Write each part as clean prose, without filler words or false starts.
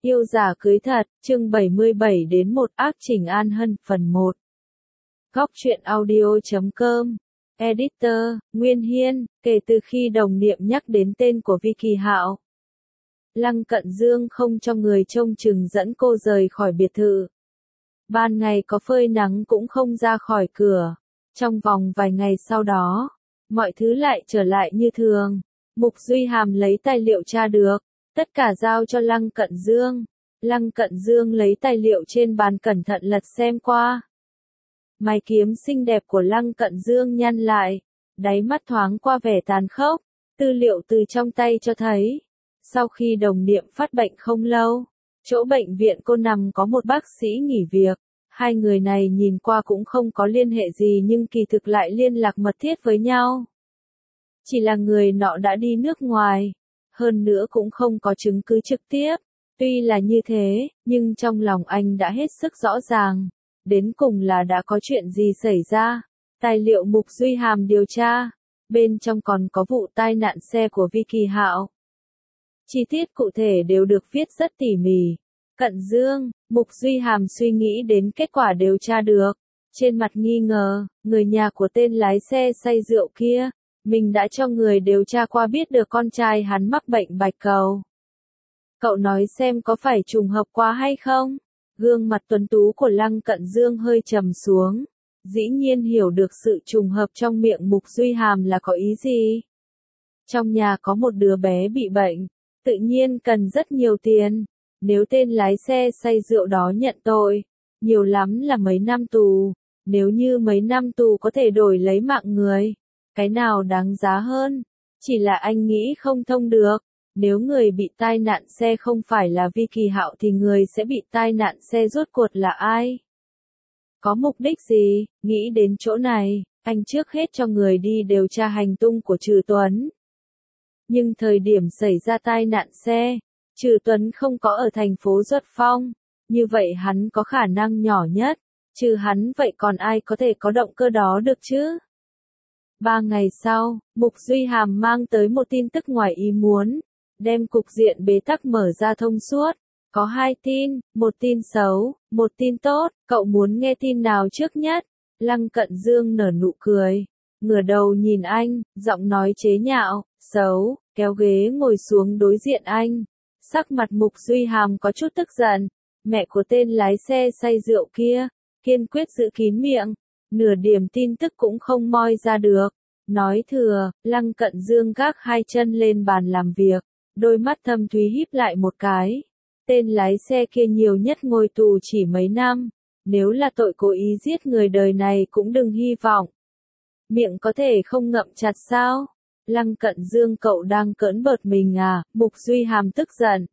Yêu giả cưới thật, chương 77 đến 1 ác Trình An Hân, phần 1. Góc truyện audio.com. Editor, Nguyên Hiên, kể từ khi đồng niệm nhắc đến tên của Vi Kỳ Hạo, Lăng Cận Dương không cho người trông chừng dẫn cô rời khỏi biệt thự. Ban ngày có phơi nắng cũng không ra khỏi cửa. Trong vòng vài ngày sau đó, mọi thứ lại trở lại như thường. Mục Duy Hàm lấy tài liệu tra được, tất cả giao cho Lăng Cận Dương. Lăng Cận Dương lấy tài liệu trên bàn cẩn thận lật xem qua. Mày kiếm xinh đẹp của Lăng Cận Dương nhăn lại, đáy mắt thoáng qua vẻ tàn khốc. Tư liệu từ trong tay cho thấy, sau khi đồng niệm phát bệnh không lâu, chỗ bệnh viện cô nằm có một bác sĩ nghỉ việc. Hai người này nhìn qua cũng không có liên hệ gì nhưng kỳ thực lại liên lạc mật thiết với nhau. Chỉ là người nọ đã đi nước ngoài, hơn nữa cũng không có chứng cứ trực tiếp. Tuy là như thế, nhưng trong lòng anh đã hết sức rõ ràng, đến cùng là đã có chuyện gì xảy ra. Tài liệu Mục Duy Hàm điều tra, bên trong còn có vụ tai nạn xe của Vi Kỳ Hạo. Chi tiết cụ thể đều được viết rất tỉ mỉ. Cận Dương, Mục Duy Hàm suy nghĩ đến kết quả điều tra được. Trên mặt nghi ngờ, người nhà của tên lái xe say rượu kia, mình đã cho người điều tra qua biết được con trai hắn mắc bệnh bạch cầu. Cậu nói xem có phải trùng hợp quá hay không? Gương mặt tuấn tú của Lăng Cận Dương hơi trầm xuống. Dĩ nhiên hiểu được sự trùng hợp trong miệng Mục Duy Hàm là có ý gì. Trong nhà có một đứa bé bị bệnh, tự nhiên cần rất nhiều tiền. Nếu tên lái xe say rượu đó nhận tội, nhiều lắm là mấy năm tù. Nếu như mấy năm tù có thể đổi lấy mạng người, cái nào đáng giá hơn? Chỉ là anh nghĩ không thông được. Nếu người bị tai nạn xe không phải là Vi Kỳ Hạo thì người sẽ bị tai nạn xe rốt cuộc là ai? Có mục đích gì? Nghĩ đến chỗ này, anh trước hết cho người đi điều tra hành tung của Trừ Tuấn. Nhưng thời điểm xảy ra tai nạn xe, Trừ Tuấn không có ở thành phố Duật Phong, như vậy hắn có khả năng nhỏ nhất, trừ hắn vậy còn ai có thể có động cơ đó được chứ? 3 ngày sau, Mục Duy Hàm mang tới một tin tức ngoài ý muốn, đem cục diện bế tắc mở ra thông suốt. Có 2 tin, một tin xấu, một tin tốt, cậu muốn nghe tin nào trước nhất? Lăng Cận Dương nở nụ cười, ngửa đầu nhìn anh, giọng nói chế nhạo, xấu, kéo ghế ngồi xuống đối diện anh. Sắc mặt Mục Duy Hàm có chút tức giận, mẹ của tên lái xe say rượu kia, kiên quyết giữ kín miệng, nửa điểm tin tức cũng không moi ra được. Nói thừa, Lăng Cận Dương gác 2 chân lên bàn làm việc, đôi mắt thâm thúy híp lại một cái. Tên lái xe kia nhiều nhất ngồi tù chỉ mấy năm, nếu là tội cố ý giết người đời này cũng đừng hy vọng. Miệng có thể không ngậm chặt sao? Lăng Cận Dương cậu đang cỡn bợt mình à? Mục Duy Hàm tức giận.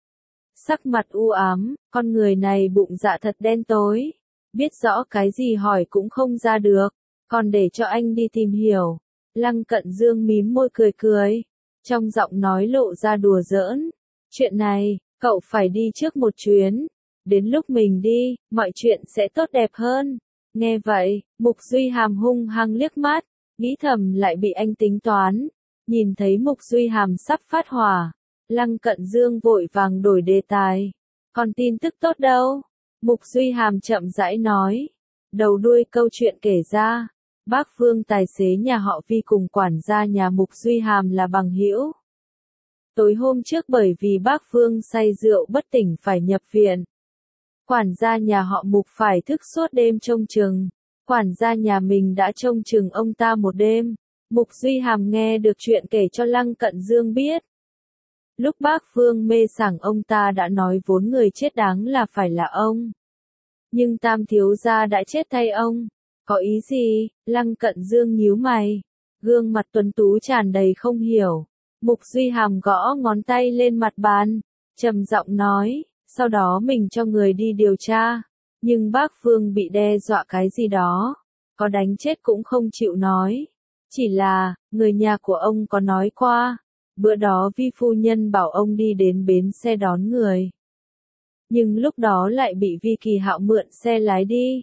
Sắc mặt u ám, con người này bụng dạ thật đen tối. Biết rõ cái gì hỏi cũng không ra được, còn để cho anh đi tìm hiểu. Lăng Cận Dương mím môi cười cười, trong giọng nói lộ ra đùa giỡn. Chuyện này, cậu phải đi trước một chuyến. Đến lúc mình đi, mọi chuyện sẽ tốt đẹp hơn. Nghe vậy, Mục Duy Hàm hung hăng liếc mắt, nghĩ thầm lại bị anh tính toán. Nhìn thấy Mục Duy Hàm sắp phát hỏa, Lăng Cận Dương vội vàng đổi đề tài. Còn tin tức tốt đâu? Mục Duy Hàm chậm rãi nói. Đầu đuôi câu chuyện kể ra, bác Vương tài xế nhà họ Vi cùng quản gia nhà Mục Duy Hàm là bằng hữu. Tối hôm trước bởi vì bác Vương say rượu bất tỉnh phải nhập viện. Quản gia nhà họ Mục phải thức suốt đêm trông chừng. Quản gia nhà mình đã trông chừng ông ta một đêm. Mục Duy Hàm nghe được chuyện kể cho Lăng Cận Dương biết. Lúc bác Vương mê sảng ông ta đã nói vốn người chết đáng là phải là ông. Nhưng Tam thiếu gia đã chết thay ông. Có ý gì? Lăng Cận Dương nhíu mày. Gương mặt tuấn tú tràn đầy không hiểu. Mục Duy Hàm gõ ngón tay lên mặt bàn, trầm giọng nói, sau đó mình cho người đi điều tra. Nhưng bác Vương bị đe dọa cái gì đó, có đánh chết cũng không chịu nói. Chỉ là, người nhà của ông có nói qua, bữa đó Vi phu nhân bảo ông đi đến bến xe đón người. Nhưng lúc đó lại bị Vi Kỳ Hạo mượn xe lái đi.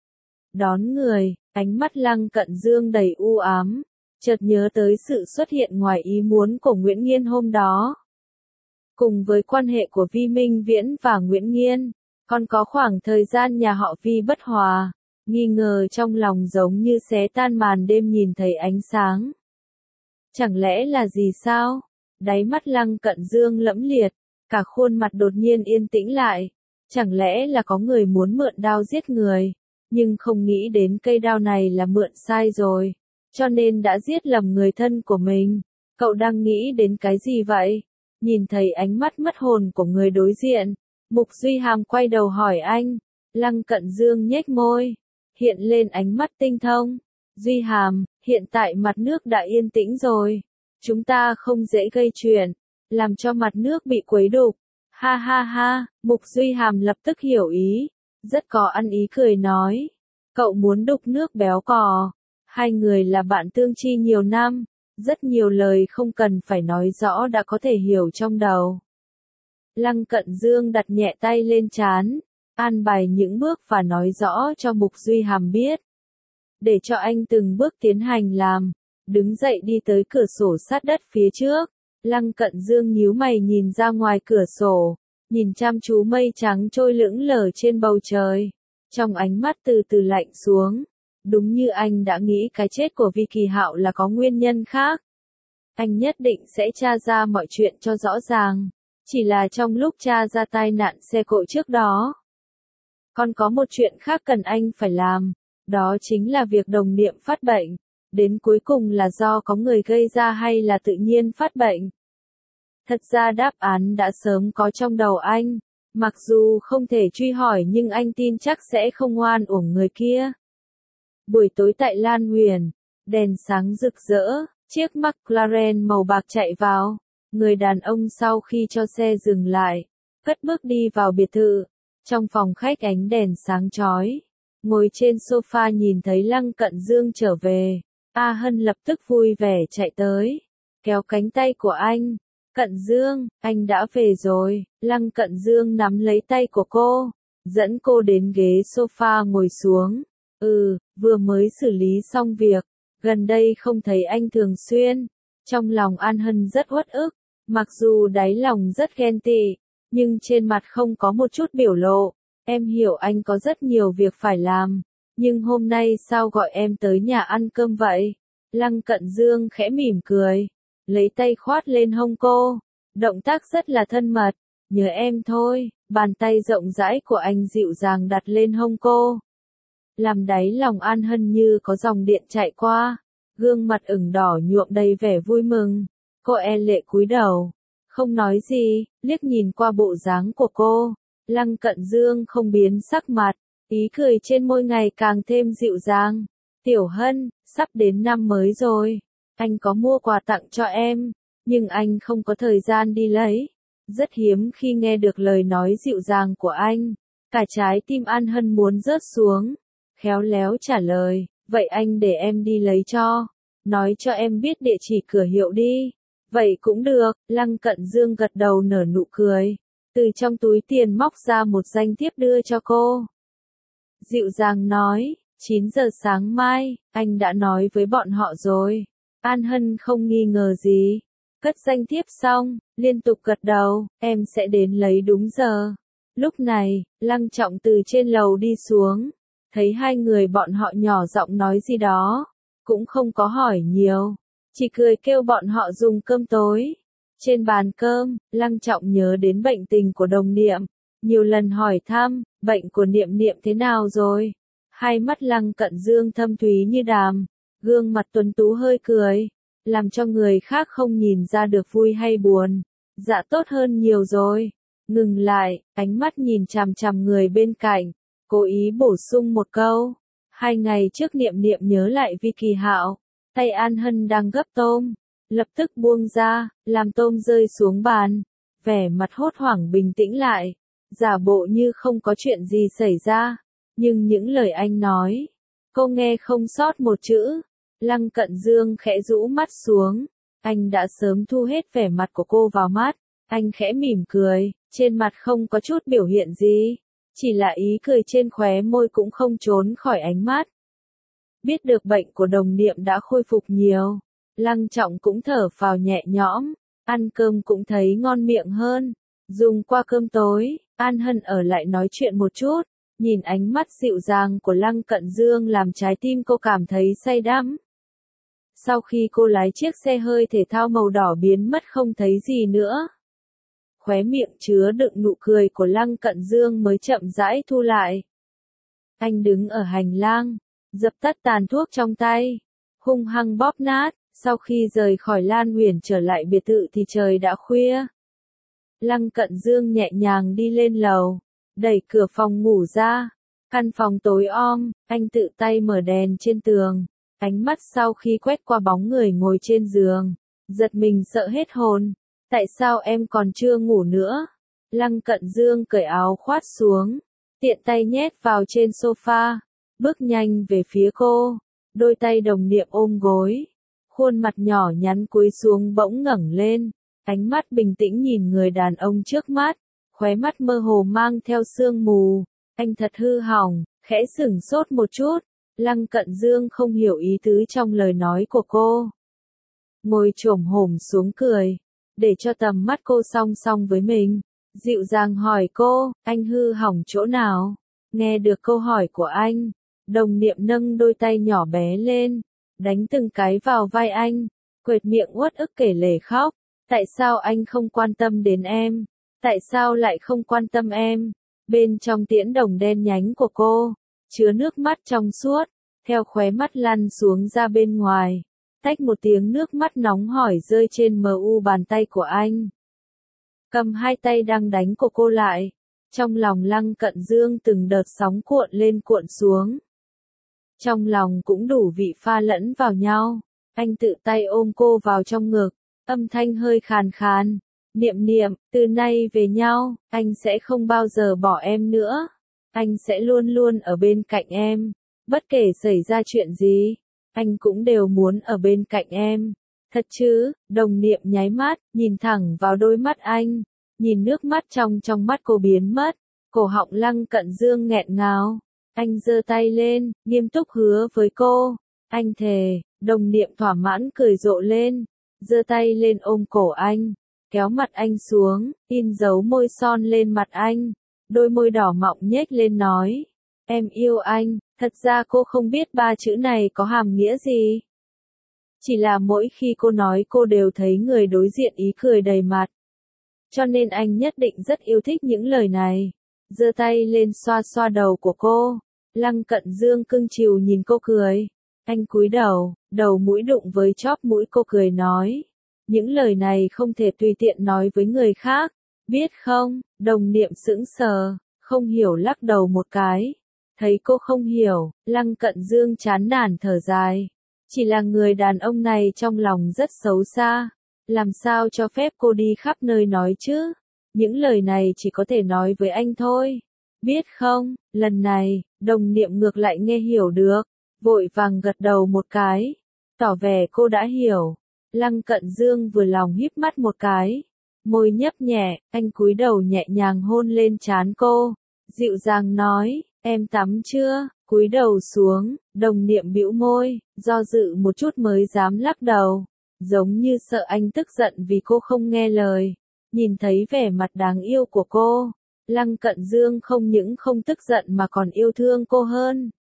Đón người, ánh mắt Lăng Cận Dương đầy u ám, chợt nhớ tới sự xuất hiện ngoài ý muốn của Nguyễn Nghiên hôm đó. cùng với quan hệ của Vi Minh Viễn và Nguyễn Nghiên, còn có khoảng thời gian nhà họ Vi bất hòa, nghi ngờ trong lòng giống như xé tan màn đêm nhìn thấy ánh sáng. Chẳng lẽ là gì sao? Đáy mắt Lăng Cận Dương lẫm liệt, cả khuôn mặt đột nhiên yên tĩnh lại. Chẳng lẽ là có người muốn mượn đao giết người, nhưng không nghĩ đến cây đao này là mượn sai rồi, cho nên đã giết lầm người thân của mình. Cậu đang nghĩ đến cái gì vậy? Nhìn thấy ánh mắt mất hồn của người đối diện, Mục Duy Hàm quay đầu hỏi anh. Lăng Cận Dương nhếch môi, hiện lên ánh mắt tinh thông. Duy Hàm, hiện tại mặt nước đã yên tĩnh rồi. Chúng ta không dễ gây chuyện, làm cho mặt nước bị quấy đục. Ha ha ha, Mục Duy Hàm lập tức hiểu ý, rất có ăn ý cười nói. Cậu muốn đục nước béo cò. Hai người là bạn tương chi nhiều năm, rất nhiều lời không cần phải nói rõ đã có thể hiểu trong đầu. Lăng Cận Dương đặt nhẹ tay lên trán, an bài những bước và nói rõ cho Mục Duy Hàm biết. Để cho anh từng bước tiến hành làm, đứng dậy đi tới cửa sổ sát đất phía trước. Lăng Cận Dương nhíu mày nhìn ra ngoài cửa sổ, nhìn chăm chú mây trắng trôi lững lờ trên bầu trời. Trong ánh mắt từ từ lạnh xuống. Đúng như anh đã nghĩ cái chết của Vi Kỳ Hạo là có nguyên nhân khác. Anh nhất định sẽ tra ra mọi chuyện cho rõ ràng. Chỉ là trong lúc tra ra tai nạn xe cộ trước đó. Còn có một chuyện khác cần anh phải làm. Đó chính là việc đồng niệm phát bệnh. Đến cuối cùng là do có người gây ra hay là tự nhiên phát bệnh. Thật ra đáp án đã sớm có trong đầu anh. Mặc dù không thể truy hỏi nhưng anh tin chắc sẽ không oan uổng người kia. Buổi tối tại Lan Huyền, đèn sáng rực rỡ, chiếc McLaren màu bạc chạy vào. Người đàn ông sau khi cho xe dừng lại, cất bước đi vào biệt thự. Trong phòng khách ánh đèn sáng chói, ngồi trên sofa nhìn thấy Lăng Cận Dương trở về. A Hân lập tức vui vẻ chạy tới, kéo cánh tay của anh. Cận Dương, anh đã về rồi. Lăng Cận Dương nắm lấy tay của cô, dẫn cô đến ghế sofa ngồi xuống. Vừa mới xử lý xong việc, gần đây không thấy anh thường xuyên. Trong lòng An Hân rất uất ức, mặc dù đáy lòng rất ghen tị, nhưng trên mặt không có một chút biểu lộ. Em hiểu anh có rất nhiều việc phải làm, nhưng hôm nay sao gọi em tới nhà ăn cơm vậy? Lăng Cận Dương khẽ mỉm cười, lấy tay khoát lên hông cô, động tác rất là thân mật. Nhớ em thôi. Bàn tay rộng rãi của anh dịu dàng đặt lên hông cô, làm đáy lòng An Hân như có dòng điện chạy qua, gương mặt ửng đỏ nhuộm đầy vẻ vui mừng. Cô e lệ cúi đầu, không nói gì, liếc nhìn qua bộ dáng của cô. Lăng Cận Dương không biến sắc mặt, ý cười trên môi ngày càng thêm dịu dàng. Tiểu Hân, sắp đến năm mới rồi, anh có mua quà tặng cho em, nhưng anh không có thời gian đi lấy. Rất hiếm khi nghe được lời nói dịu dàng của anh, cả trái tim An Hân muốn rớt xuống. Khéo léo trả lời, vậy anh để em đi lấy cho. Nói cho em biết địa chỉ cửa hiệu đi. Vậy cũng được. Lăng Cận Dương gật đầu nở nụ cười, từ trong túi tiền móc ra một danh thiếp đưa cho cô. Dịu dàng nói, 9 giờ sáng mai, anh đã nói với bọn họ rồi. An Hân không nghi ngờ gì. Cất danh thiếp xong, liên tục gật đầu, em sẽ đến lấy đúng giờ. Lúc này, Lăng Trọng từ trên lầu đi xuống, thấy hai người bọn họ nhỏ giọng nói gì đó, cũng không có hỏi nhiều, chỉ cười kêu bọn họ dùng cơm tối. Trên bàn cơm, Lăng Trọng nhớ đến bệnh tình của đồng niệm, nhiều lần hỏi thăm, bệnh của niệm niệm thế nào rồi? Hai mắt Lăng Cận Dương thâm thúy như đàm, gương mặt tuấn tú hơi cười, làm cho người khác không nhìn ra được vui hay buồn. Dạ tốt hơn nhiều rồi. Ngừng lại, ánh mắt nhìn chằm chằm người bên cạnh, cố ý bổ sung một câu. 2 ngày trước niệm niệm nhớ lại Vi Kỳ Hạo, tay An Hân đang gấp tôm, lập tức buông ra, làm tôm rơi xuống bàn, vẻ mặt hốt hoảng bình tĩnh lại, giả bộ như không có chuyện gì xảy ra, nhưng những lời anh nói, cô nghe không sót một chữ. Lăng Cận Dương khẽ rũ mắt xuống, anh đã sớm thu hết vẻ mặt của cô vào mắt, anh khẽ mỉm cười, trên mặt không có chút biểu hiện gì, chỉ là ý cười trên khóe môi cũng không trốn khỏi ánh mắt. Biết được bệnh của đồng niệm đã khôi phục nhiều, Lăng Trọng cũng thở phào nhẹ nhõm, ăn cơm cũng thấy ngon miệng hơn. Dùng qua cơm tối, An Hân ở lại nói chuyện một chút, nhìn ánh mắt dịu dàng của Lăng Cận Dương làm trái tim cô cảm thấy say đắm. Sau khi cô lái chiếc xe hơi thể thao màu đỏ biến mất không thấy gì nữa. Khóe miệng chứa đựng nụ cười của Lăng Cận Dương mới chậm rãi thu lại. Anh đứng ở hành lang, dập tắt tàn thuốc trong tay, hung hăng bóp nát. Sau khi rời khỏi Lan Huyền trở lại biệt thự thì trời đã khuya. Lăng Cận Dương nhẹ nhàng đi lên lầu, đẩy cửa phòng ngủ ra. Căn phòng tối om, anh tự tay mở đèn trên tường. Ánh mắt sau khi quét qua bóng người ngồi trên giường, giật mình sợ hết hồn. Tại sao em còn chưa ngủ nữa? Lăng Cận Dương cởi áo khoác xuống, tiện tay nhét vào trên sofa, bước nhanh về phía cô, đôi tay đồng niệm ôm gối. Khuôn mặt nhỏ nhắn cúi xuống bỗng ngẩng lên, ánh mắt bình tĩnh nhìn người đàn ông trước mắt, khóe mắt mơ hồ mang theo sương mù. Anh thật hư hỏng, khẽ sửng sốt một chút. Lăng Cận Dương không hiểu ý tứ trong lời nói của cô. Ngồi chồm hổm xuống cười, để cho tầm mắt cô song song với mình. Dịu dàng hỏi cô, anh hư hỏng chỗ nào? Nghe được câu hỏi của anh, đồng niệm nâng đôi tay nhỏ bé lên, đánh từng cái vào vai anh, quệt miệng uất ức kể lể khóc. Tại sao anh không quan tâm đến em? Tại sao lại không quan tâm em? Bên trong tiễn đồng đen nhánh của cô, chứa nước mắt trong suốt, theo khóe mắt lăn xuống ra bên ngoài. Tách một tiếng nước mắt nóng hổi rơi trên mu bàn tay của anh. Cầm hai tay đang đánh của cô lại. Trong lòng Lăng Cận Dương từng đợt sóng cuộn lên cuộn xuống. Trong lòng cũng đủ vị pha lẫn vào nhau. Anh tự tay ôm cô vào trong ngực, âm thanh hơi khàn khàn. Niệm niệm, từ nay về nhau, anh sẽ không bao giờ bỏ em nữa. Anh sẽ luôn luôn ở bên cạnh em. Bất kể xảy ra chuyện gì, anh cũng đều muốn ở bên cạnh em. Thật chứ? Đồng niệm nháy mắt, nhìn thẳng vào đôi mắt anh. Nhìn nước mắt trong mắt cô biến mất. Cổ họng Lăng Cận Dương nghẹn ngào. Anh giơ tay lên, nghiêm túc hứa với cô. Anh thề. Đồng niệm thỏa mãn cười rộ lên, giơ tay lên ôm cổ anh, kéo mặt anh xuống, in dấu môi son lên mặt anh. Đôi môi đỏ mọng nhếch lên nói, em yêu anh. Thật ra cô không biết ba chữ này có hàm nghĩa gì. Chỉ là mỗi khi cô nói cô đều thấy người đối diện ý cười đầy mặt. Cho nên anh nhất định rất yêu thích những lời này. Giơ tay lên xoa xoa đầu của cô. Lăng Cận Dương cưng chiều nhìn cô cười. Anh cúi đầu, đầu mũi đụng với chóp mũi cô cười nói. Những lời này không thể tùy tiện nói với người khác. Biết không? Đồng niệm sững sờ, không hiểu lắc đầu một cái. Thấy cô không hiểu, Lăng Cận Dương chán nản thở dài. Chỉ là người đàn ông này trong lòng rất xấu xa. Làm sao cho phép cô đi khắp nơi nói chứ? Những lời này chỉ có thể nói với anh thôi. Biết không, lần này, đồng niệm ngược lại nghe hiểu được. Vội vàng gật đầu một cái. Tỏ vẻ cô đã hiểu. Lăng Cận Dương vừa lòng híp mắt một cái. Môi nhấp nhẹ, anh cúi đầu nhẹ nhàng hôn lên trán cô. Dịu dàng nói, em tắm chưa? Cúi đầu xuống, đồng niệm bĩu môi, do dự một chút mới dám lắc đầu. Giống như sợ anh tức giận vì cô không nghe lời. Nhìn thấy vẻ mặt đáng yêu của cô, Lăng Cận Dương không những không tức giận mà còn yêu thương cô hơn.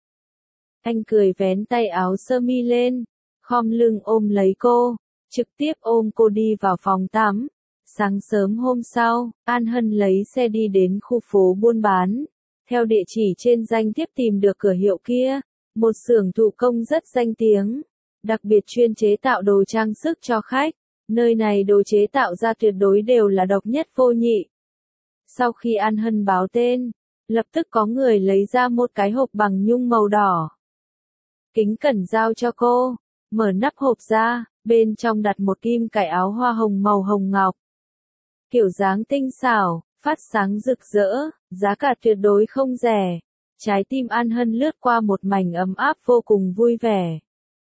Anh cười vén tay áo sơ mi lên, khom lưng ôm lấy cô, trực tiếp ôm cô đi vào phòng tắm. Sáng sớm hôm sau, An Hân lấy xe đi đến khu phố buôn bán. Theo địa chỉ trên danh thiếp tìm được cửa hiệu kia, một xưởng thủ công rất danh tiếng, đặc biệt chuyên chế tạo đồ trang sức cho khách. Nơi này đồ chế tạo ra tuyệt đối đều là độc nhất vô nhị. Sau khi An Hân báo tên, lập tức có người lấy ra một cái hộp bằng nhung màu đỏ. Kính cẩn giao cho cô, mở nắp hộp ra, bên trong đặt một kim cài áo hoa hồng màu hồng ngọc. Kiểu dáng tinh xảo, phát sáng rực rỡ, giá cả tuyệt đối không rẻ. Trái tim An Hân lướt qua một mảnh ấm áp vô cùng vui vẻ.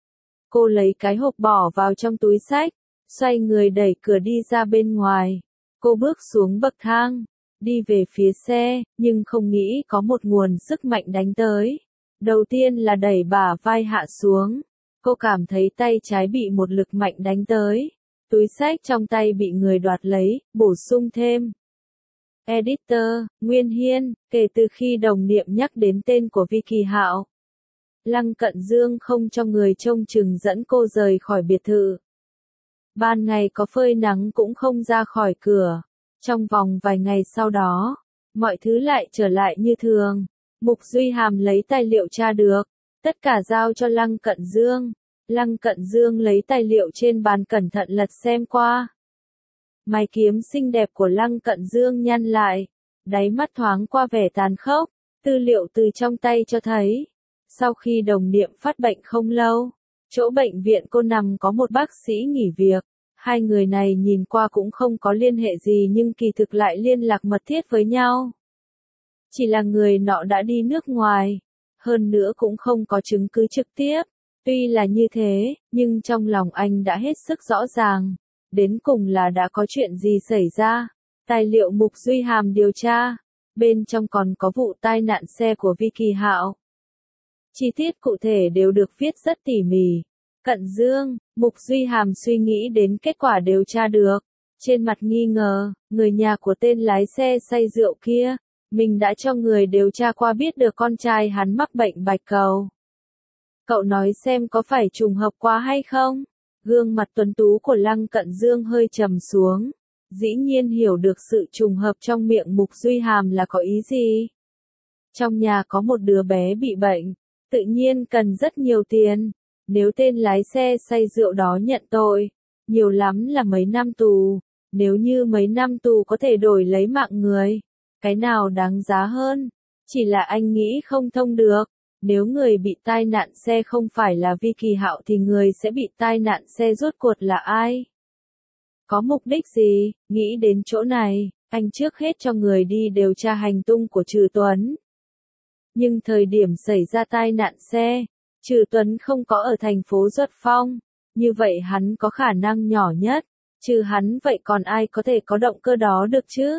Cô lấy cái hộp bỏ vào trong túi xách, xoay người đẩy cửa đi ra bên ngoài. Cô bước xuống bậc thang, đi về phía xe, nhưng không nghĩ có một nguồn sức mạnh đánh tới. Đầu tiên là đẩy bả vai hạ xuống. Cô cảm thấy tay trái bị một lực mạnh đánh tới. Túi xách trong tay bị người đoạt lấy, bổ sung thêm. Editor, Nguyên Hiên, kể từ khi đồng niệm nhắc đến tên của Vi Kỳ Hạo, Lăng Cận Dương không cho người trông chừng dẫn cô rời khỏi biệt thự. Ban ngày có phơi nắng cũng không ra khỏi cửa. Trong vòng vài ngày sau đó, mọi thứ lại trở lại như thường. Mục Duy Hàm lấy tài liệu tra được, tất cả giao cho Lăng Cận Dương. Lăng Cận Dương lấy tài liệu trên bàn cẩn thận lật xem qua. Mày kiếm xinh đẹp của Lăng Cận Dương nhăn lại, đáy mắt thoáng qua vẻ tàn khốc. Tư liệu từ trong tay cho thấy, sau khi đồng niệm phát bệnh không lâu, chỗ bệnh viện cô nằm có một bác sĩ nghỉ việc. Hai người này nhìn qua cũng không có liên hệ gì nhưng kỳ thực lại liên lạc mật thiết với nhau. Chỉ là người nọ đã đi nước ngoài, hơn nữa cũng không có chứng cứ trực tiếp. Tuy là như thế, nhưng trong lòng anh đã hết sức rõ ràng. Đến cùng là đã có chuyện gì xảy ra. Tài liệu Mục Duy Hàm điều tra, bên trong còn có vụ tai nạn xe của Vi Kỳ Hạo. Chi tiết cụ thể đều được viết rất tỉ mỉ. Cận Dương, Mục Duy Hàm suy nghĩ đến kết quả điều tra được. Trên mặt nghi ngờ, người nhà của tên lái xe say rượu kia, mình đã cho người điều tra qua biết được con trai hắn mắc bệnh bạch cầu. Cậu nói xem có phải trùng hợp quá hay không? Gương mặt tuấn tú của Lăng Cận Dương hơi trầm xuống. Dĩ nhiên hiểu được sự trùng hợp trong miệng Mục Duy Hàm là có ý gì. Trong nhà có một đứa bé bị bệnh, tự nhiên cần rất nhiều tiền. Nếu tên lái xe say rượu đó nhận tội, nhiều lắm là mấy năm tù. Nếu như mấy năm tù có thể đổi lấy mạng người, cái nào đáng giá hơn? Chỉ là anh nghĩ không thông được. Nếu người bị tai nạn xe không phải là Vi Kỳ Hạo thì người sẽ bị tai nạn xe rốt cuộc là ai? Có mục đích gì? Nghĩ đến chỗ này, anh trước hết cho người đi điều tra hành tung của Trừ Tuấn. Nhưng thời điểm xảy ra tai nạn xe, Trừ Tuấn không có ở thành phố Duật Phong, như vậy hắn có khả năng nhỏ nhất, trừ hắn vậy còn ai có thể có động cơ đó được chứ?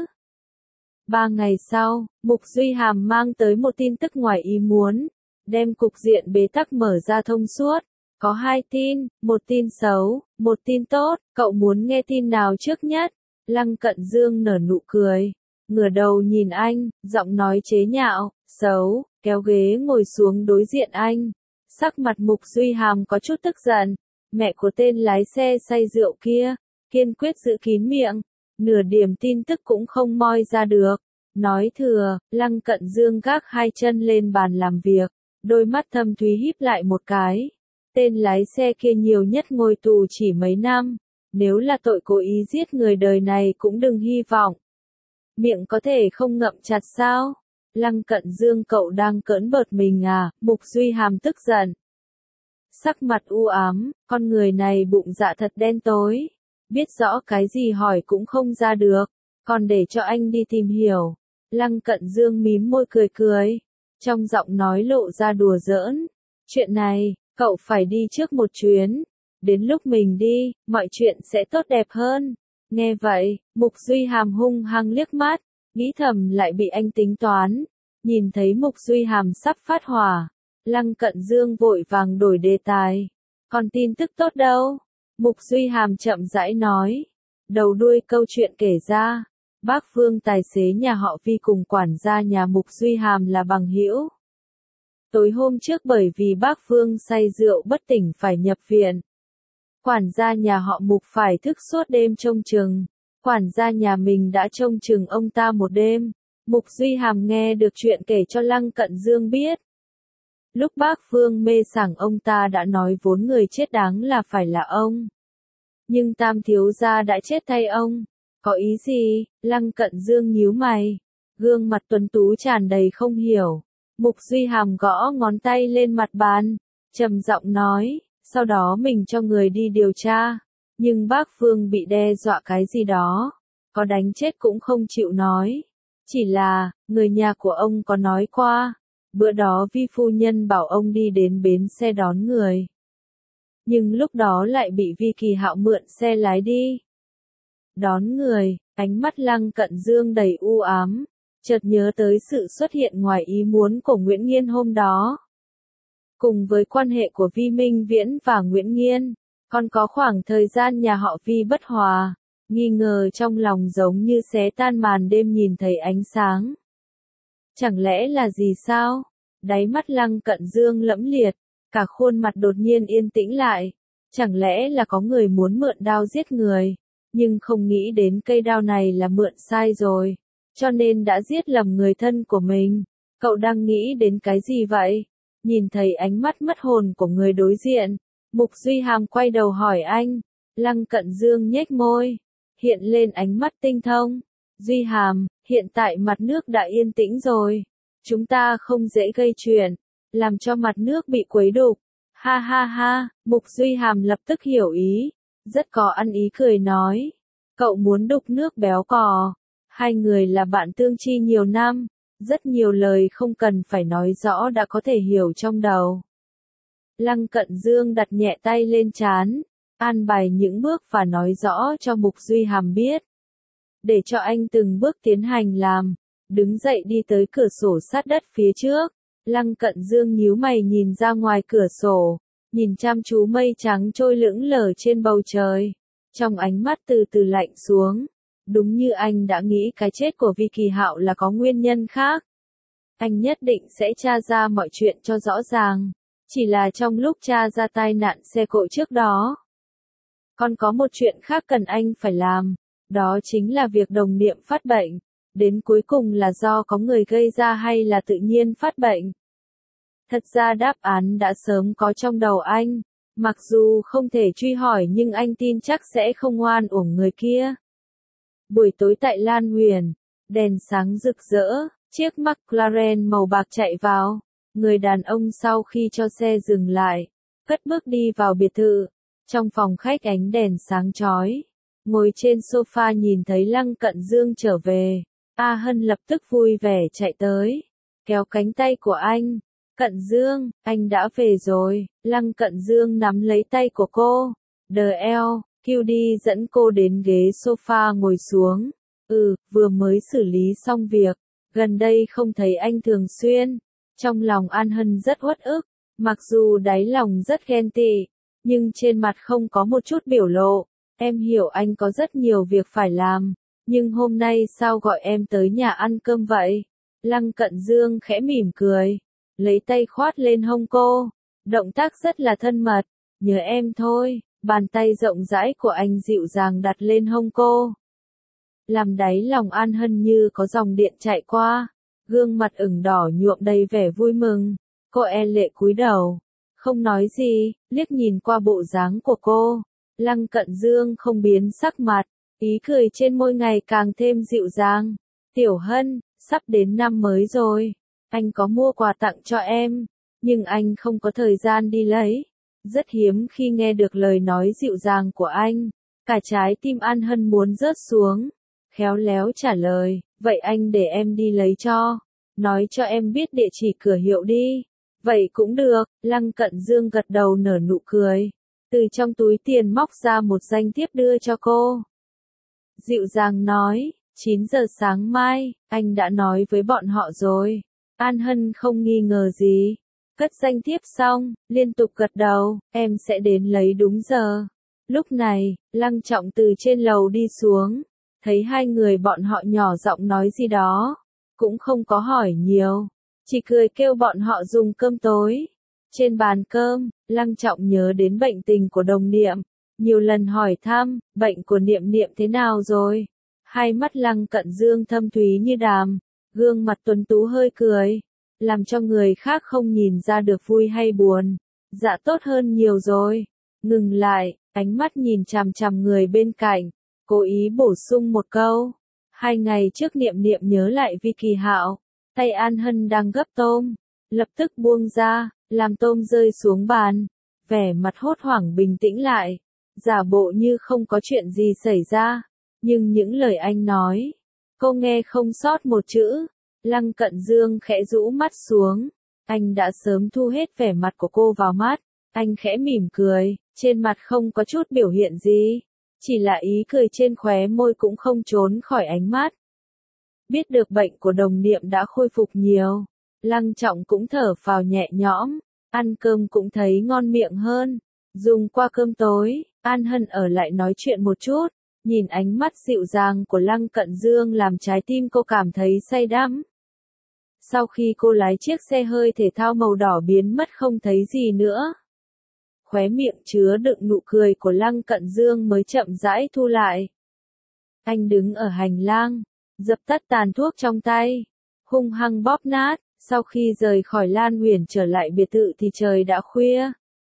3 ngày sau, Mục Duy Hàm mang tới một tin tức ngoài ý muốn, đem cục diện bế tắc mở ra thông suốt. Có 2 tin, một tin xấu, một tin tốt, cậu muốn nghe tin nào trước nhất? Lăng Cận Dương nở nụ cười, ngửa đầu nhìn anh, giọng nói chế nhạo, xấu, kéo ghế ngồi xuống đối diện anh. Sắc mặt Mục Duy Hàm có chút tức giận, mẹ của tên lái xe say rượu kia, kiên quyết giữ kín miệng, nửa điểm tin tức cũng không moi ra được. Nói thừa, Lăng Cận Dương gác 2 chân lên bàn làm việc, đôi mắt thâm thúy híp lại một cái. Tên lái xe kia nhiều nhất ngồi tù chỉ mấy năm, nếu là tội cố ý giết người đời này cũng đừng hy vọng. Miệng có thể không ngậm chặt sao? Lăng Cận Dương cậu đang cỡn bợt mình à? Mục Duy Hàm tức giận. Sắc mặt u ám, con người này bụng dạ thật đen tối. Biết rõ cái gì hỏi cũng không ra được, còn để cho anh đi tìm hiểu. Lăng Cận Dương mím môi cười cười, trong giọng nói lộ ra đùa giỡn. Chuyện này, cậu phải đi trước một chuyến. Đến lúc mình đi, mọi chuyện sẽ tốt đẹp hơn. Nghe vậy, Mục Duy Hàm hung hăng liếc mắt, nghĩ thầm lại bị anh tính toán. Nhìn thấy Mục Duy Hàm sắp phát hỏa, Lăng Cận Dương vội vàng đổi đề tài. Còn tin tức tốt đâu? Mục Duy Hàm chậm rãi nói. Đầu đuôi câu chuyện kể ra, bác Vương tài xế nhà họ Vi cùng quản gia nhà Mục Duy Hàm là bằng hữu. Tối hôm trước bởi vì bác Vương say rượu bất tỉnh phải nhập viện. Quản gia nhà họ Mục phải thức suốt đêm trông chừng. Quản gia nhà mình đã trông chừng ông ta một đêm. Mục Duy Hàm nghe được chuyện kể cho Lăng Cận Dương biết. Lúc bác Vương mê sảng ông ta đã nói vốn người chết đáng là phải là ông. Nhưng Tam thiếu gia đã chết thay ông. Có ý gì? Lăng Cận Dương nhíu mày. Gương mặt tuấn tú tràn đầy không hiểu. Mục Duy Hàm gõ ngón tay lên mặt bàn, trầm giọng nói, sau đó mình cho người đi điều tra. Nhưng bác Vương bị đe dọa cái gì đó, có đánh chết cũng không chịu nói. Chỉ là, người nhà của ông có nói qua, bữa đó Vi phu nhân bảo ông đi đến bến xe đón người. Nhưng lúc đó lại bị Vi Kỳ Hạo mượn xe lái đi. Đón người, ánh mắt Lăng Cận Dương đầy u ám, chợt nhớ tới sự xuất hiện ngoài ý muốn của Nguyễn Nghiên hôm đó. Cùng với quan hệ của Vi Minh Viễn và Nguyễn Nghiên, Còn có khoảng thời gian nhà họ Vi bất hòa, nghi ngờ trong lòng giống như xé tan màn đêm nhìn thấy ánh sáng. Chẳng lẽ là gì sao? Đáy mắt Lăng Cận Dương lẫm liệt, cả khuôn mặt đột nhiên yên tĩnh lại. Chẳng lẽ là có người muốn mượn đao giết người, nhưng không nghĩ đến cây đao này là mượn sai rồi, cho nên đã giết lầm người thân của mình. Cậu đang nghĩ đến cái gì vậy? Nhìn thấy ánh mắt mất hồn của người đối diện, Mục Duy Hàm quay đầu hỏi anh. Lăng Cận Dương nhếch môi, hiện lên ánh mắt tinh thông. Duy Hàm, hiện tại mặt nước đã yên tĩnh rồi. Chúng ta không dễ gây chuyện, làm cho mặt nước bị quấy đục. Ha ha ha, Mục Duy Hàm lập tức hiểu ý, rất có ăn ý cười nói. Cậu muốn đục nước béo cò. Hai người là bạn tương tri nhiều năm, rất nhiều lời không cần phải nói rõ đã có thể hiểu trong đầu. Lăng Cận Dương đặt nhẹ tay lên trán, an bài những bước và nói rõ cho Mục Duy Hàm biết. Để cho anh từng bước tiến hành làm, đứng dậy đi tới cửa sổ sát đất phía trước. Lăng Cận Dương nhíu mày nhìn ra ngoài cửa sổ, nhìn chăm chú mây trắng trôi lững lờ trên bầu trời. Trong ánh mắt từ từ lạnh xuống, đúng như anh đã nghĩ cái chết của Vi Kỳ Hạo là có nguyên nhân khác. Anh nhất định sẽ tra ra mọi chuyện cho rõ ràng, chỉ là trong lúc tra ra tai nạn xe cộ trước đó. Còn có một chuyện khác cần anh phải làm, đó chính là việc đồng niệm phát bệnh. Đến cuối cùng là do có người gây ra hay là tự nhiên phát bệnh? Thật ra đáp án đã sớm có trong đầu anh. Mặc dù không thể truy hỏi nhưng anh tin chắc sẽ không oan uổng người kia. Buổi tối tại Lan Huyền, đèn sáng rực rỡ, chiếc McLaren màu bạc chạy vào. Người đàn ông sau khi cho xe dừng lại, cất bước đi vào biệt thự. Trong phòng khách ánh đèn sáng chói, ngồi trên sofa nhìn thấy Lăng Cận Dương trở về. A Hân lập tức vui vẻ chạy tới, kéo cánh tay của anh. Cận Dương, anh đã về rồi. Lăng Cận Dương nắm lấy tay của cô. Kêu đi dẫn cô đến ghế sofa ngồi xuống. Vừa mới xử lý xong việc, gần đây không thấy anh thường xuyên. Trong lòng An Hân rất uất ức, mặc dù đáy lòng rất ghen tị, nhưng trên mặt không có một chút biểu lộ. Em hiểu anh có rất nhiều việc phải làm, nhưng hôm nay sao gọi em tới nhà ăn cơm vậy? Lăng Cận Dương khẽ mỉm cười, lấy tay khoát lên hông cô, động tác rất là thân mật. Nhớ em thôi. Bàn tay rộng rãi của anh dịu dàng đặt lên hông cô, làm đáy lòng An Hân như có dòng điện chạy qua, gương mặt ửng đỏ nhuộm đầy vẻ vui mừng. Cô e lệ cúi đầu, không nói gì, liếc nhìn qua bộ dáng của cô. Lăng Cận Dương không biến sắc mặt, ý cười trên môi ngày càng thêm dịu dàng. Tiểu Hân, sắp đến năm mới rồi, anh có mua quà tặng cho em, nhưng anh không có thời gian đi lấy. Rất hiếm khi nghe được lời nói dịu dàng của anh, cả trái tim An Hân muốn rớt xuống. Khéo léo trả lời, vậy anh để em đi lấy cho, nói cho em biết địa chỉ cửa hiệu đi. Vậy cũng được. Lăng Cận Dương gật đầu nở nụ cười, từ trong túi tiền móc ra một danh thiếp đưa cho cô. Dịu dàng nói, 9 giờ sáng mai, anh đã nói với bọn họ rồi. An Hân không nghi ngờ gì. Cất danh thiếp xong, liên tục gật đầu, em sẽ đến lấy đúng giờ. Lúc này, Lăng Trọng từ trên lầu đi xuống, thấy hai người bọn họ nhỏ giọng nói gì đó, cũng không có hỏi nhiều, chỉ cười kêu bọn họ dùng cơm tối. Trên bàn cơm, Lăng Trọng nhớ đến bệnh tình của đồng Niệm, nhiều lần hỏi thăm, bệnh của Niệm Niệm thế nào rồi? Hai mắt Lăng Cận Dương thâm thúy như đàm, gương mặt tuấn tú hơi cười, làm cho người khác không nhìn ra được vui hay buồn. Dạ tốt hơn nhiều rồi. Ngừng lại, ánh mắt nhìn chằm chằm người bên cạnh, cố ý bổ sung một câu. 2 ngày trước Niệm Niệm nhớ lại Vi Kỳ Hạo, tay An Hân đang gấp tôm, lập tức buông ra, làm tôm rơi xuống bàn, vẻ mặt hốt hoảng bình tĩnh lại, giả bộ như không có chuyện gì xảy ra, nhưng những lời anh nói, cô nghe không sót một chữ. Lăng Cận Dương khẽ rũ mắt xuống, anh đã sớm thu hết vẻ mặt của cô vào mắt, anh khẽ mỉm cười, trên mặt không có chút biểu hiện gì, chỉ là ý cười trên khóe môi cũng không trốn khỏi ánh mắt. Biết được bệnh của đồng Niệm đã khôi phục nhiều, Lăng Trọng cũng thở phào nhẹ nhõm, ăn cơm cũng thấy ngon miệng hơn, Dùng qua cơm tối, An Hân ở lại nói chuyện một chút, nhìn ánh mắt dịu dàng của Lăng Cận Dương làm trái tim cô cảm thấy say đắm. Sau khi cô lái chiếc xe hơi thể thao màu đỏ biến mất không thấy gì nữa, khóe miệng chứa đựng nụ cười của Lăng Cận Dương mới chậm rãi thu lại. Anh đứng ở hành lang, dập tắt tàn thuốc trong tay, hung hăng bóp nát. Sau khi rời khỏi Lan Uyển trở lại biệt thự thì trời đã khuya.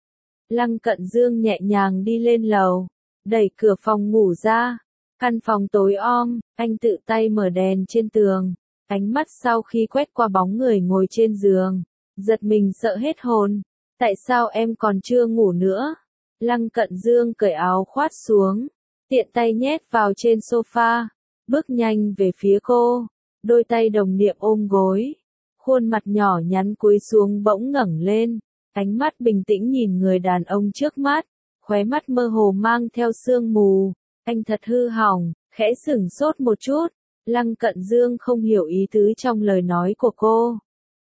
Lăng Cận Dương nhẹ nhàng đi lên lầu, đẩy cửa phòng ngủ ra. Căn phòng tối om, anh tự tay mở đèn trên tường. Ánh mắt sau khi quét qua bóng người ngồi trên giường, giật mình sợ hết hồn. Tại sao em còn chưa ngủ nữa? Lăng Cận Dương cởi áo khoác xuống, tiện tay nhét vào trên sofa, bước nhanh về phía cô, đôi tay đồng niệm ôm gối. Khuôn mặt nhỏ nhắn cúi xuống bỗng ngẩng lên, ánh mắt bình tĩnh nhìn người đàn ông trước mắt, khóe mắt mơ hồ mang theo sương mù. Anh thật hư hỏng, khẽ sửng sốt một chút. Lăng Cận Dương không hiểu ý tứ trong lời nói của cô.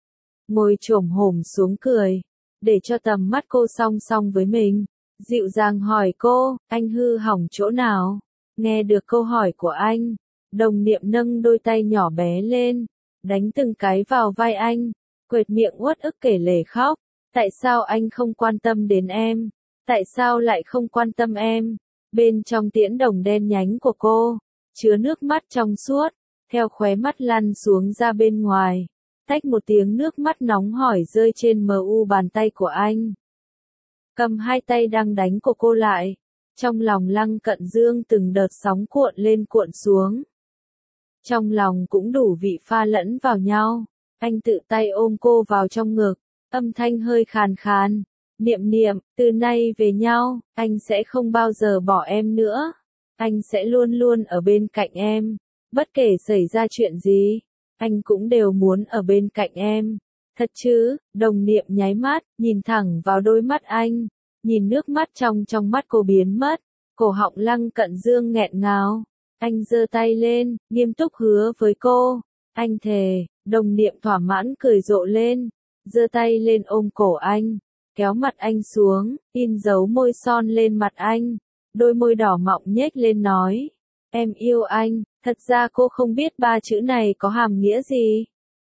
Ngồi chồm hổm xuống cười, để cho tầm mắt cô song song với mình, dịu dàng hỏi cô, anh hư hỏng chỗ nào? Nghe được câu hỏi của anh, đồng niệm nâng đôi tay nhỏ bé lên, đánh từng cái vào vai anh, quệt miệng uất ức kể lể khóc. Tại sao anh không quan tâm đến em? Tại sao lại không quan tâm em? Bên trong tiễn đồng đen nhánh của cô, chứa nước mắt trong suốt, theo khóe mắt lăn xuống ra bên ngoài. Tách một tiếng nước mắt nóng hổi rơi trên mu bàn tay của anh. Cầm hai tay đang đánh của cô lại. Trong lòng Lăng Cận Dương từng đợt sóng cuộn lên cuộn xuống. Trong lòng cũng đủ vị pha lẫn vào nhau. Anh tự tay ôm cô vào trong ngực, âm thanh hơi khàn khàn. Niệm niệm, từ nay về nhau, anh sẽ không bao giờ bỏ em nữa. Anh sẽ luôn luôn ở bên cạnh em. Bất kể xảy ra chuyện gì, anh cũng đều muốn ở bên cạnh em. Thật chứ? Đồng niệm nháy mắt, nhìn thẳng vào đôi mắt anh. Nhìn nước mắt trong mắt cô biến mất. Cổ họng Lăng Cận Dương nghẹn ngào. Anh giơ tay lên, nghiêm túc hứa với cô. Anh thề. Đồng niệm thỏa mãn cười rộ lên, giơ tay lên ôm cổ anh, kéo mặt anh xuống, in dấu môi son lên mặt anh. Đôi môi đỏ mọng nhếch lên nói, em yêu anh. Thật ra cô không biết ba chữ này có hàm nghĩa gì.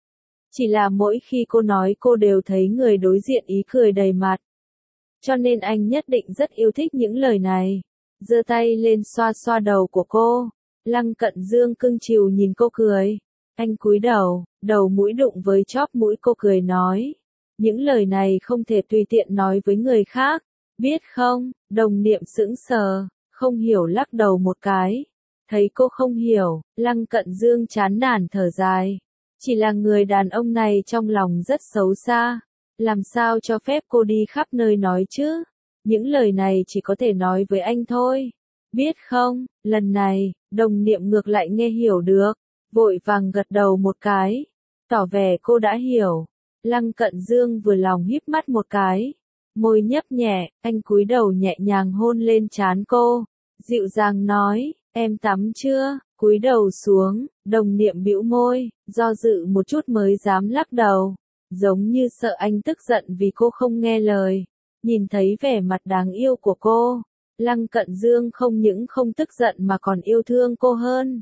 Chỉ là mỗi khi cô nói cô đều thấy người đối diện ý cười đầy mặt. Cho nên anh nhất định rất yêu thích những lời này. Giơ tay lên xoa xoa đầu của cô. Lăng Cận Dương cưng chiều nhìn cô cười. Anh cúi đầu, đầu mũi đụng với chóp mũi cô cười nói. Những lời này không thể tùy tiện nói với người khác. Biết không? Đồng niệm sững sờ, không hiểu lắc đầu một cái. Thấy cô không hiểu, Lăng Cận Dương chán nản thở dài. Chỉ là người đàn ông này trong lòng rất xấu xa. Làm sao cho phép cô đi khắp nơi nói chứ? Những lời này chỉ có thể nói với anh thôi. Biết không, lần này, đồng niệm ngược lại nghe hiểu được. Vội vàng gật đầu một cái. Tỏ vẻ cô đã hiểu. Lăng Cận Dương vừa lòng híp mắt một cái. Môi nhấp nhẹ, anh cúi đầu nhẹ nhàng hôn lên trán cô. Dịu dàng nói, em tắm chưa? Cúi đầu xuống, đồng niệm bĩu môi, do dự một chút mới dám lắc đầu. Giống như sợ anh tức giận vì cô không nghe lời. Nhìn thấy vẻ mặt đáng yêu của cô, Lăng Cận Dương không những không tức giận mà còn yêu thương cô hơn.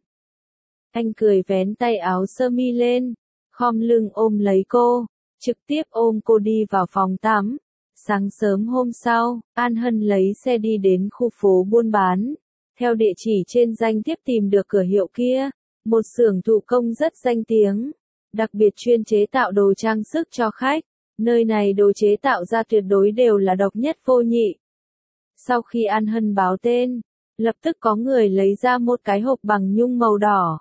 Anh cười vén tay áo sơ mi lên, khom lưng ôm lấy cô, trực tiếp ôm cô đi vào phòng tắm. Sáng sớm hôm sau, An Hân lấy xe đi đến khu phố buôn bán. Theo địa chỉ trên danh thiếp tìm được cửa hiệu kia, một xưởng thủ công rất danh tiếng, đặc biệt chuyên chế tạo đồ trang sức cho khách. Nơi này đồ chế tạo ra tuyệt đối đều là độc nhất vô nhị. Sau khi An Hân báo tên, lập tức có người lấy ra một cái hộp bằng nhung màu đỏ.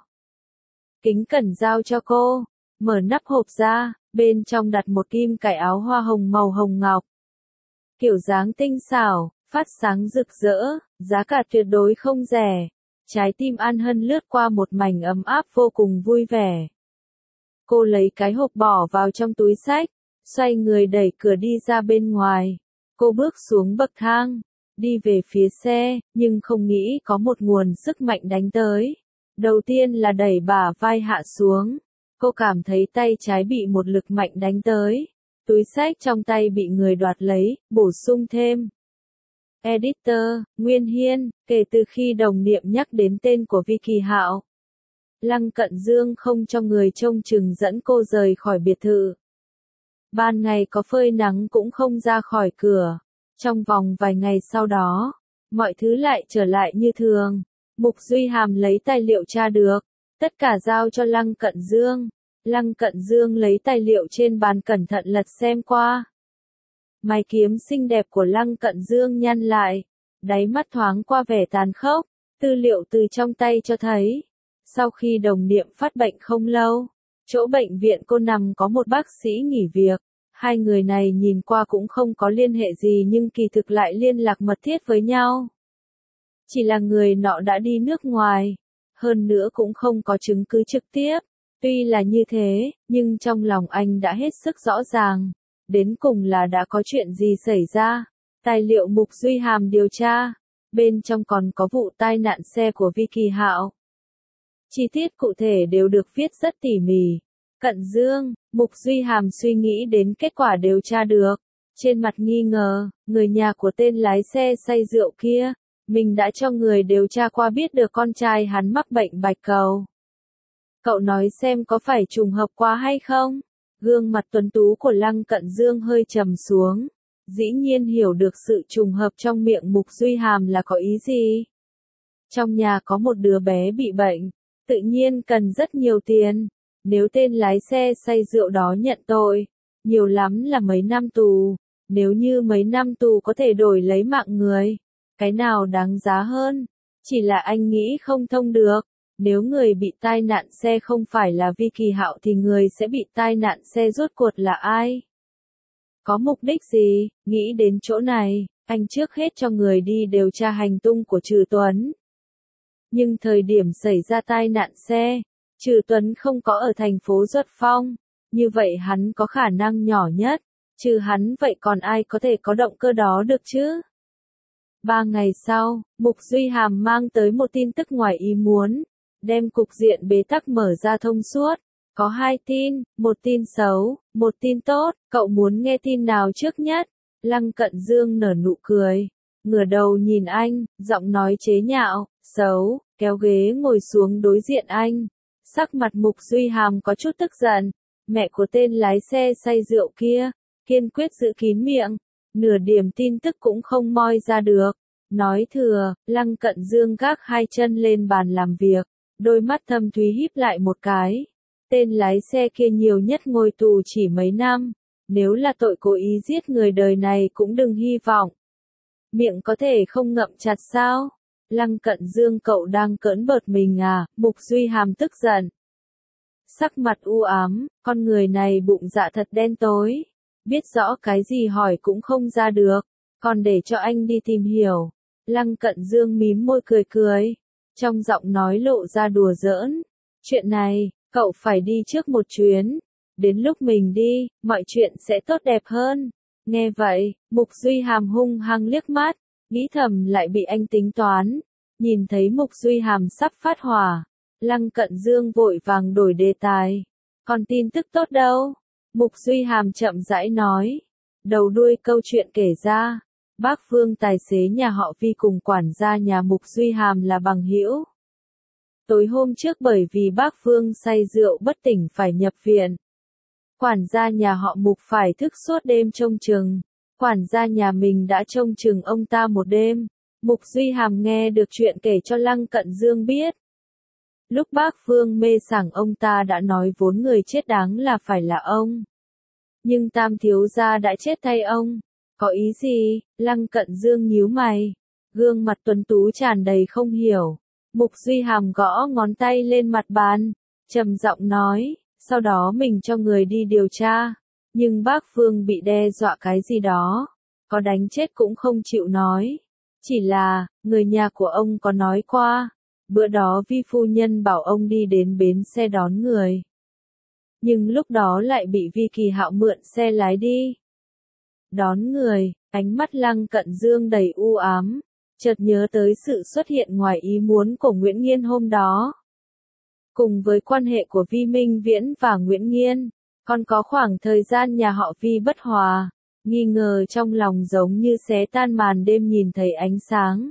Kính cẩn giao cho cô, mở nắp hộp ra, bên trong đặt một kim cài áo hoa hồng màu hồng ngọc. Kiểu dáng tinh xảo, phát sáng rực rỡ, giá cả tuyệt đối không rẻ. Trái tim An Hân lướt qua một mảnh ấm áp vô cùng vui vẻ. Cô lấy cái hộp bỏ vào trong túi xách, xoay người đẩy cửa đi ra bên ngoài. Cô bước xuống bậc thang, đi về phía xe, nhưng không nghĩ có một nguồn sức mạnh đánh tới. Đầu tiên là đẩy bả vai hạ xuống. Cô cảm thấy tay trái bị một lực mạnh đánh tới. Túi xách trong tay bị người đoạt lấy, bổ sung thêm. Editor, Nguyên Hiên, kể từ khi đồng niệm nhắc đến tên của Vi Kỳ Hạo, Lăng Cận Dương không cho người trông chừng dẫn cô rời khỏi biệt thự. Ban ngày có phơi nắng cũng không ra khỏi cửa. Trong vòng vài ngày sau đó, mọi thứ lại trở lại như thường. Mục Duy Hàm lấy tài liệu tra được, tất cả giao cho Lăng Cận Dương. Lăng Cận Dương lấy tài liệu trên bàn cẩn thận lật xem qua. Mày kiếm xinh đẹp của Lăng Cận Dương nhăn lại, đáy mắt thoáng qua vẻ tàn khốc. Tư liệu từ trong tay cho thấy, sau khi đồng niệm phát bệnh không lâu, chỗ bệnh viện cô nằm có một bác sĩ nghỉ việc. Hai người này nhìn qua cũng không có liên hệ gì nhưng kỳ thực lại liên lạc mật thiết với nhau. Chỉ là người nọ đã đi nước ngoài, hơn nữa cũng không có chứng cứ trực tiếp. Tuy là như thế, nhưng trong lòng anh đã hết sức rõ ràng. Đến cùng là đã có chuyện gì xảy ra. Tài liệu Mục Duy Hàm điều tra, bên trong còn có vụ tai nạn xe của Vi Kỳ Hạo. Chi tiết cụ thể đều được viết rất tỉ mỉ. Cận Dương, Mục Duy Hàm suy nghĩ đến kết quả điều tra được. Trên mặt nghi ngờ, người nhà của tên lái xe say rượu kia, mình đã cho người điều tra qua biết được con trai hắn mắc bệnh bạch cầu. Cậu nói xem có phải trùng hợp quá hay không? Gương mặt tuấn tú của Lăng Cận Dương hơi trầm xuống. Dĩ nhiên hiểu được sự trùng hợp trong miệng Mục Duy Hàm là có ý gì. Trong nhà có một đứa bé bị bệnh, tự nhiên cần rất nhiều tiền. Nếu tên lái xe say rượu đó nhận tội, nhiều lắm là mấy năm tù. Nếu như mấy năm tù có thể đổi lấy mạng người, cái nào đáng giá hơn? Chỉ là anh nghĩ không thông được. Nếu người bị tai nạn xe không phải là Vi Kỳ Hạo thì người sẽ bị tai nạn xe rốt cuộc là ai? Có mục đích gì? Nghĩ đến chỗ này, anh trước hết cho người đi điều tra hành tung của Trừ Tuấn. Nhưng thời điểm xảy ra tai nạn xe, Trừ Tuấn không có ở thành phố Duật Phong, như vậy hắn có khả năng nhỏ nhất, trừ hắn vậy còn ai có thể có động cơ đó được chứ? 3 ngày sau, Mục Duy Hàm mang tới một tin tức ngoài ý muốn, đem cục diện bế tắc mở ra thông suốt. Có 2 tin, một tin xấu, một tin tốt, cậu muốn nghe tin nào trước nhất? Lăng Cận Dương nở nụ cười, ngửa đầu nhìn anh, giọng nói chế nhạo, xấu, kéo ghế ngồi xuống đối diện anh. Sắc mặt Mục Duy Hàm có chút tức giận, mẹ của tên lái xe say rượu kia, kiên quyết giữ kín miệng, nửa điểm tin tức cũng không moi ra được. Nói thừa, Lăng Cận Dương gác 2 chân lên bàn làm việc, đôi mắt thâm thúy híp lại một cái. Tên lái xe kia nhiều nhất ngồi tù chỉ mấy năm, nếu là tội cố ý giết người đời này cũng đừng hy vọng. Miệng có thể không ngậm chặt sao? Lăng Cận Dương cậu đang cỡn bợt mình à? Mục Duy Hàm tức giận. Sắc mặt u ám, con người này bụng dạ thật đen tối. Biết rõ cái gì hỏi cũng không ra được, còn để cho anh đi tìm hiểu. Lăng Cận Dương mím môi cười cười, trong giọng nói lộ ra đùa giỡn. Chuyện này, cậu phải đi trước một chuyến. Đến lúc mình đi, mọi chuyện sẽ tốt đẹp hơn. Nghe vậy, Mục Duy Hàm hung hăng liếc mắt, nghĩ thầm lại bị anh tính toán. Nhìn thấy Mục Duy Hàm sắp phát hỏa, Lăng Cận Dương vội vàng đổi đề tài. Còn tin tức tốt đâu? Mục Duy Hàm chậm rãi nói. Đầu đuôi câu chuyện kể ra, bác Vương tài xế nhà họ Vi cùng quản gia nhà Mục Duy Hàm là bằng hữu. Tối hôm trước bởi vì bác Vương say rượu bất tỉnh phải nhập viện. Quản gia nhà họ Mục phải thức suốt đêm trông chừng. Quản gia nhà mình đã trông chừng ông ta một đêm. Mục Duy Hàm nghe được chuyện kể cho Lăng Cận Dương biết. Lúc bác Vương mê sảng ông ta đã nói vốn người chết đáng là phải là ông. Nhưng Tam thiếu gia đã chết thay ông. Có ý gì? Lăng Cận Dương nhíu mày. Gương mặt tuấn tú tràn đầy không hiểu. Mục Duy Hàm gõ ngón tay lên mặt bàn, trầm giọng nói, sau đó mình cho người đi điều tra. Nhưng bác Vương bị đe dọa cái gì đó, có đánh chết cũng không chịu nói. Chỉ là, người nhà của ông có nói qua, bữa đó Vi phu nhân bảo ông đi đến bến xe đón người. Nhưng lúc đó lại bị Vi Kỳ Hạo mượn xe lái đi. Đón người, ánh mắt Lăng Cận Dương đầy u ám, chợt nhớ tới sự xuất hiện ngoài ý muốn của Nguyễn Nghiên hôm đó. Cùng với quan hệ của Vi Minh Viễn và Nguyễn Nghiên, còn có khoảng thời gian nhà họ Vi bất hòa. nghi ngờ trong lòng giống như xé tan màn đêm nhìn thấy ánh sáng.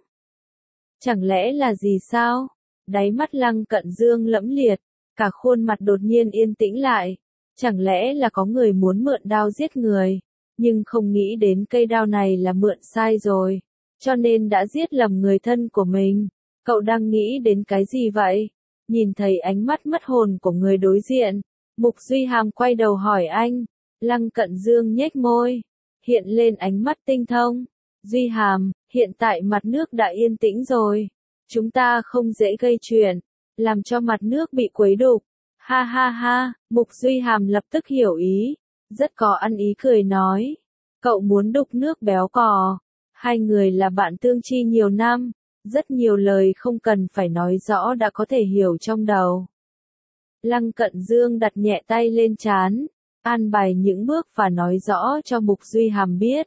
Chẳng lẽ là gì sao? Đáy mắt Lăng Cận Dương lẫm liệt, cả khuôn mặt đột nhiên yên tĩnh lại. Chẳng lẽ là có người muốn mượn đao giết người, nhưng không nghĩ đến cây đao này là mượn sai rồi, cho nên đã giết lầm người thân của mình. Cậu đang nghĩ đến cái gì vậy? Nhìn thấy ánh mắt mất hồn của người đối diện, Mục Duy Hàm quay đầu hỏi anh. Lăng Cận Dương nhếch môi, hiện lên ánh mắt tinh thông. Duy Hàm, hiện tại mặt nước đã yên tĩnh rồi. Chúng ta không dễ gây chuyện, làm cho mặt nước bị quấy đục. Ha ha ha, Mục Duy Hàm lập tức hiểu ý, rất có ăn ý cười nói. Cậu muốn đục nước béo cò. Hai người là bạn tương chi nhiều năm, rất nhiều lời không cần phải nói rõ đã có thể hiểu trong đầu. Lăng Cận Dương đặt nhẹ tay lên trán, an bài những bước và nói rõ cho Mục Duy Hàm biết.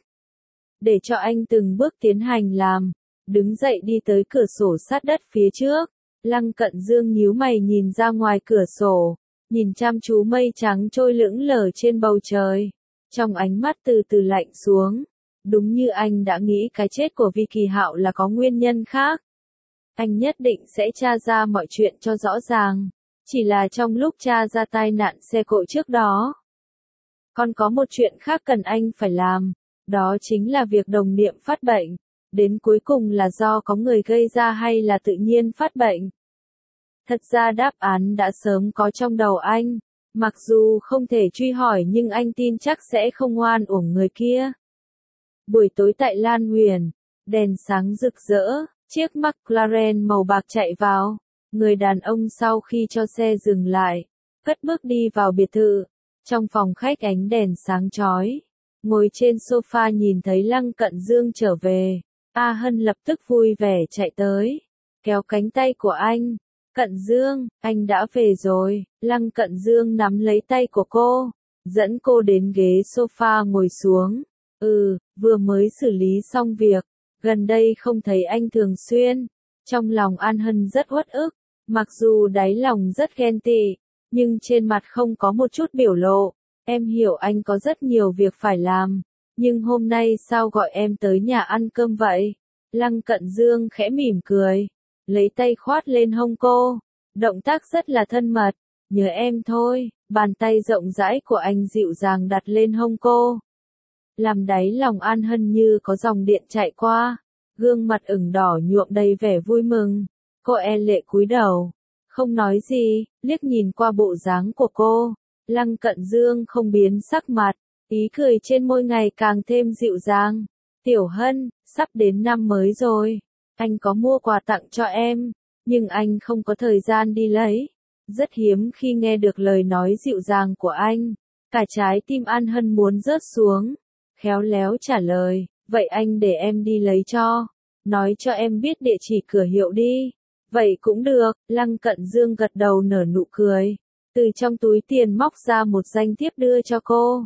Để cho anh từng bước tiến hành làm, đứng dậy đi tới cửa sổ sát đất phía trước. Lăng Cận Dương nhíu mày nhìn ra ngoài cửa sổ, nhìn chăm chú mây trắng trôi lững lờ trên bầu trời. Trong ánh mắt từ từ lạnh xuống, đúng như anh đã nghĩ cái chết của Vi Kỳ Hạo là có nguyên nhân khác. Anh nhất định sẽ tra ra mọi chuyện cho rõ ràng, chỉ là trong lúc tra ra tai nạn xe cộ trước đó. Còn có một chuyện khác cần anh phải làm, đó chính là việc Đồng Niệm phát bệnh, đến cuối cùng là do có người gây ra hay là tự nhiên phát bệnh. Thật ra đáp án đã sớm có trong đầu anh, mặc dù không thể truy hỏi nhưng anh tin chắc sẽ không oan uổng người kia. Buổi tối tại Lan Huyền, đèn sáng rực rỡ, chiếc McLaren màu bạc chạy vào, người đàn ông sau khi cho xe dừng lại, cất bước đi vào biệt thự. Trong phòng khách ánh đèn sáng chói, ngồi trên sofa nhìn thấy Lăng Cận Dương trở về, A Hân lập tức vui vẻ chạy tới, kéo cánh tay của anh. Cận Dương, anh đã về rồi. Lăng Cận Dương nắm lấy tay của cô, dẫn cô đến ghế sofa ngồi xuống. Vừa mới xử lý xong việc, gần đây không thấy anh thường xuyên. Trong lòng An Hân rất uất ức, mặc dù đáy lòng rất ghen tị, nhưng trên mặt không có một chút biểu lộ. Em hiểu anh có rất nhiều việc phải làm, nhưng hôm nay sao gọi em tới nhà ăn cơm vậy? Lăng Cận Dương khẽ mỉm cười, lấy tay khoát lên hông cô, động tác rất là thân mật. Nhớ em thôi. Bàn tay rộng rãi của anh dịu dàng đặt lên hông cô, làm đáy lòng An Hân như có dòng điện chạy qua, gương mặt ửng đỏ nhuộm đầy vẻ vui mừng. Cô e lệ cúi đầu, không nói gì, liếc nhìn qua bộ dáng của cô. Lăng Cận Dương không biến sắc mặt, ý cười trên môi ngày càng thêm dịu dàng. Tiểu Hân, sắp đến năm mới rồi, anh có mua quà tặng cho em, nhưng anh không có thời gian đi lấy. Rất hiếm khi nghe được lời nói dịu dàng của anh, cả trái tim An Hân muốn rớt xuống. Khéo léo trả lời, vậy anh để em đi lấy cho, nói cho em biết địa chỉ cửa hiệu đi. Vậy cũng được. Lăng Cận Dương gật đầu nở nụ cười, từ trong túi tiền móc ra một danh thiếp đưa cho cô.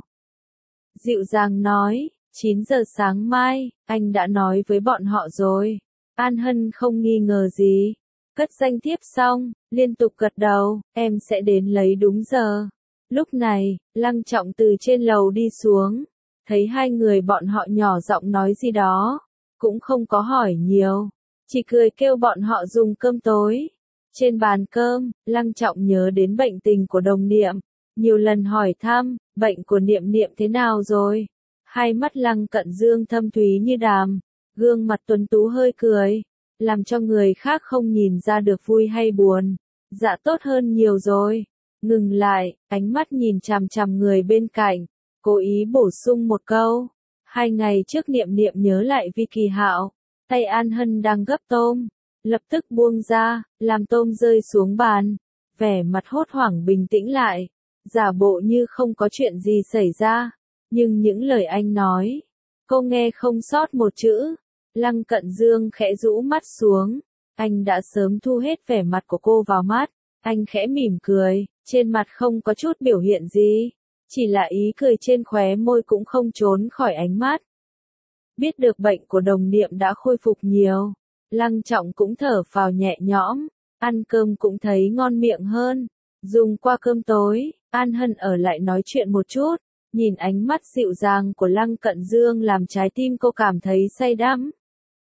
Dịu dàng nói, 9 giờ sáng mai, anh đã nói với bọn họ rồi. An Hân không nghi ngờ gì, cất danh thiếp xong, liên tục gật đầu, em sẽ đến lấy đúng giờ. Lúc này, Lăng Trọng từ trên lầu đi xuống, thấy hai người bọn họ nhỏ giọng nói gì đó, cũng không có hỏi nhiều, chỉ cười kêu bọn họ dùng cơm tối. Trên bàn cơm, Lăng Trọng nhớ đến bệnh tình của Đồng Niệm, nhiều lần hỏi thăm, bệnh của Niệm Niệm thế nào rồi? Hai mắt Lăng Cận Dương thâm thúy như đàm, gương mặt tuấn tú hơi cười, làm cho người khác không nhìn ra được vui hay buồn. Dạ tốt hơn nhiều rồi. Ngừng lại, ánh mắt nhìn chằm chằm người bên cạnh, cố ý bổ sung một câu. 2 ngày trước Niệm Niệm nhớ lại Vi Kỳ Hạo, tay An Hân đang gấp tôm, lập tức buông ra, làm tôm rơi xuống bàn, vẻ mặt hốt hoảng bình tĩnh lại, giả bộ như không có chuyện gì xảy ra, nhưng những lời anh nói, cô nghe không sót một chữ. Lăng Cận Dương khẽ rũ mắt xuống, anh đã sớm thu hết vẻ mặt của cô vào mắt, anh khẽ mỉm cười, trên mặt không có chút biểu hiện gì, chỉ là ý cười trên khóe môi cũng không trốn khỏi ánh mắt. Biết được bệnh của Đồng Niệm đã khôi phục nhiều, Lăng Trọng cũng thở phào nhẹ nhõm, ăn cơm cũng thấy ngon miệng hơn. Dùng qua cơm tối, An Hân ở lại nói chuyện một chút, Nhìn ánh mắt dịu dàng của Lăng Cận Dương làm trái tim cô cảm thấy say đắm.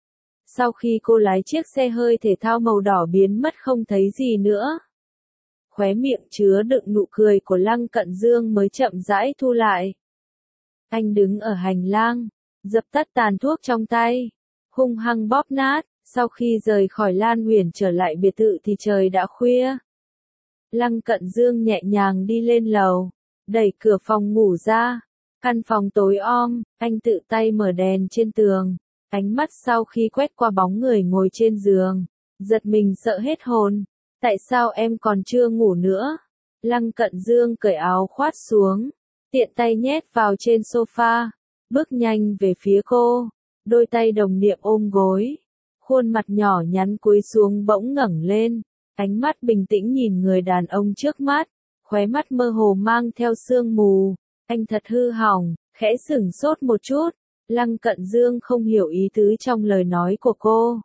Sau khi cô lái chiếc xe hơi thể thao màu đỏ biến mất không thấy gì nữa. Khóe miệng chứa đựng nụ cười của Lăng Cận Dương mới chậm rãi thu lại. Anh đứng ở hành lang, dập tắt tàn thuốc trong tay, hung hăng bóp nát. Sau khi rời khỏi Lan Uyển trở lại biệt thự thì trời đã khuya. Lăng Cận Dương nhẹ nhàng đi lên lầu, đẩy cửa phòng ngủ ra. Căn phòng tối om, anh tự tay mở đèn trên tường. Ánh mắt sau khi quét qua bóng người ngồi trên giường, giật mình sợ hết hồn. Tại sao em còn chưa ngủ nữa? Lăng Cận Dương cởi áo khoác xuống, tiện tay nhét vào trên sofa, bước nhanh về phía cô, đôi tay đồng niệm ôm gối. Khuôn mặt nhỏ nhắn cúi xuống bỗng ngẩng lên, ánh mắt bình tĩnh nhìn người đàn ông trước mắt, khóe mắt mơ hồ mang theo sương mù. Anh thật hư hỏng, khẽ sửng sốt một chút. Lăng Cận Dương không hiểu ý tứ trong lời nói của cô.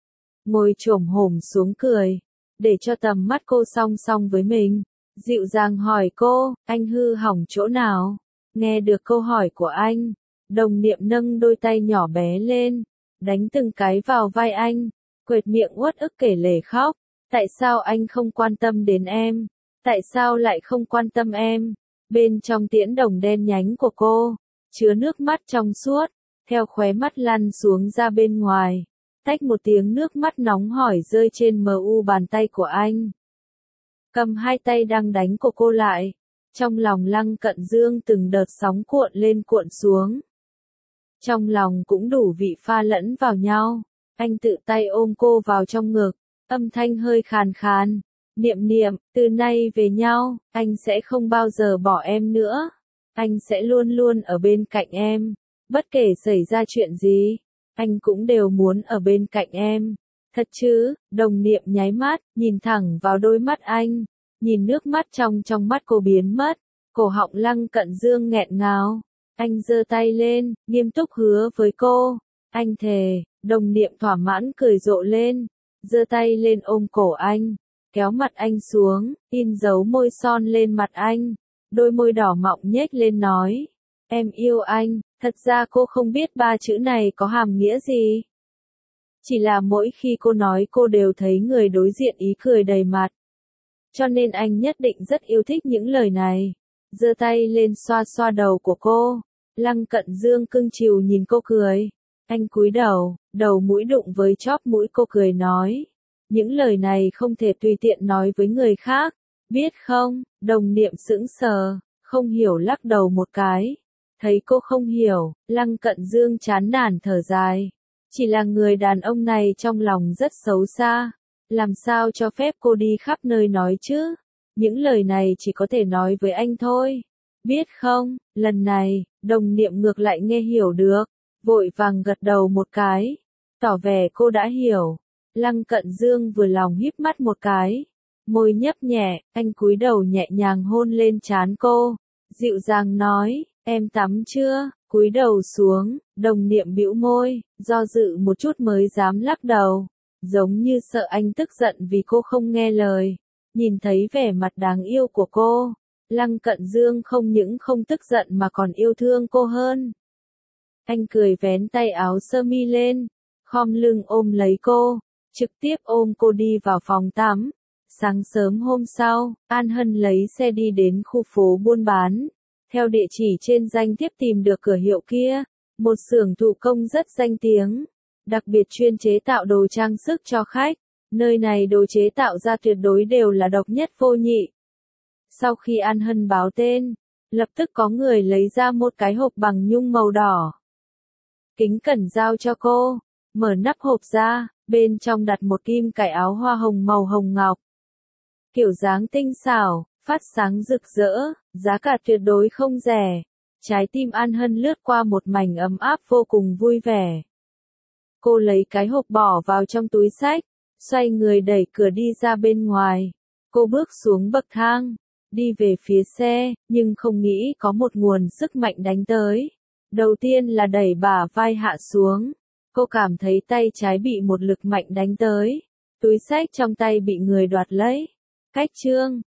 Ngồi chồm hổm xuống cười, để cho tầm mắt cô song song với mình, dịu dàng hỏi cô, anh hư hỏng chỗ nào? Nghe được câu hỏi của anh, đồng niệm nâng đôi tay nhỏ bé lên, đánh từng cái vào vai anh, quệt miệng uất ức kể lể khóc. Tại sao anh không quan tâm đến em? Tại sao lại không quan tâm em? Bên trong tiễn đồng đen nhánh của cô, chứa nước mắt trong suốt, theo khóe mắt lăn xuống ra bên ngoài. Tách một tiếng nước mắt nóng hổi rơi trên mu bàn tay của anh. Cầm hai tay đang đánh của cô lại. Trong lòng Lăng Cận Dương từng đợt sóng cuộn lên cuộn xuống. Trong lòng cũng đủ vị pha lẫn vào nhau. Anh tự tay ôm cô vào trong ngực, âm thanh hơi khàn khàn. Niệm niệm, từ nay về nhau, anh sẽ không bao giờ bỏ em nữa. Anh sẽ luôn luôn ở bên cạnh em. Bất kể xảy ra chuyện gì, anh cũng đều muốn ở bên cạnh em. Thật chứ? Đồng niệm nháy mắt, nhìn thẳng vào đôi mắt anh. Nhìn nước mắt trong mắt cô biến mất. Cổ họng Lăng Cận Dương nghẹn ngào. Anh giơ tay lên, nghiêm túc hứa với cô. Anh thề. Đồng niệm thỏa mãn cười rộ lên, giơ tay lên ôm cổ anh, kéo mặt anh xuống, in dấu môi son lên mặt anh. Đôi môi đỏ mọng nhếch lên nói, em yêu anh. Thật ra cô không biết ba chữ này có hàm nghĩa gì. Chỉ là mỗi khi cô nói cô đều thấy người đối diện ý cười đầy mặt. Cho nên anh nhất định rất yêu thích những lời này. Giơ tay lên xoa xoa đầu của cô. Lăng Cận Dương cưng chiều nhìn cô cười. Anh cúi đầu, đầu mũi đụng với chóp mũi cô cười nói. Những lời này không thể tùy tiện nói với người khác. Biết không? Đồng niệm sững sờ, không hiểu lắc đầu một cái. Thấy cô không hiểu, Lăng Cận Dương chán nản thở dài. Chỉ là người đàn ông này trong lòng rất xấu xa. Làm sao cho phép cô đi khắp nơi nói chứ? Những lời này chỉ có thể nói với anh thôi. Biết không, lần này, đồng niệm ngược lại nghe hiểu được. Vội vàng gật đầu một cái. Tỏ vẻ cô đã hiểu. Lăng Cận Dương vừa lòng híp mắt một cái. Môi nhấp nhẹ, anh cúi đầu nhẹ nhàng hôn lên trán cô. Dịu dàng nói, em tắm chưa? Cúi đầu xuống, đồng niệm bĩu môi, do dự một chút mới dám lắc đầu. Giống như sợ anh tức giận vì cô không nghe lời. Nhìn thấy vẻ mặt đáng yêu của cô, Lăng Cận Dương không những không tức giận mà còn yêu thương cô hơn. Anh cười vén tay áo sơ mi lên, khom lưng ôm lấy cô, trực tiếp ôm cô đi vào phòng tắm. Sáng sớm hôm sau, An Hân lấy xe đi đến khu phố buôn bán. Theo địa chỉ trên danh thiếp tìm được cửa hiệu kia, một xưởng thủ công rất danh tiếng, đặc biệt chuyên chế tạo đồ trang sức cho khách. Nơi này đồ chế tạo ra tuyệt đối đều là độc nhất vô nhị. Sau khi An Hân báo tên, lập tức có người lấy ra một cái hộp bằng nhung màu đỏ. Kính cẩn giao cho cô, mở nắp hộp ra, bên trong đặt một kim cài áo hoa hồng màu hồng ngọc. Kiểu dáng tinh xảo, phát sáng rực rỡ, giá cả tuyệt đối không rẻ. Trái tim An Hân lướt qua một mảnh ấm áp vô cùng vui vẻ. Cô lấy cái hộp bỏ vào trong túi xách, xoay người đẩy cửa đi ra bên ngoài. Cô bước xuống bậc thang, đi về phía xe, nhưng không nghĩ có một nguồn sức mạnh đánh tới. Đầu tiên là đẩy bả vai hạ xuống. Cô cảm thấy tay trái bị một lực mạnh đánh tới. Túi xách trong tay bị người đoạt lấy. Cách chương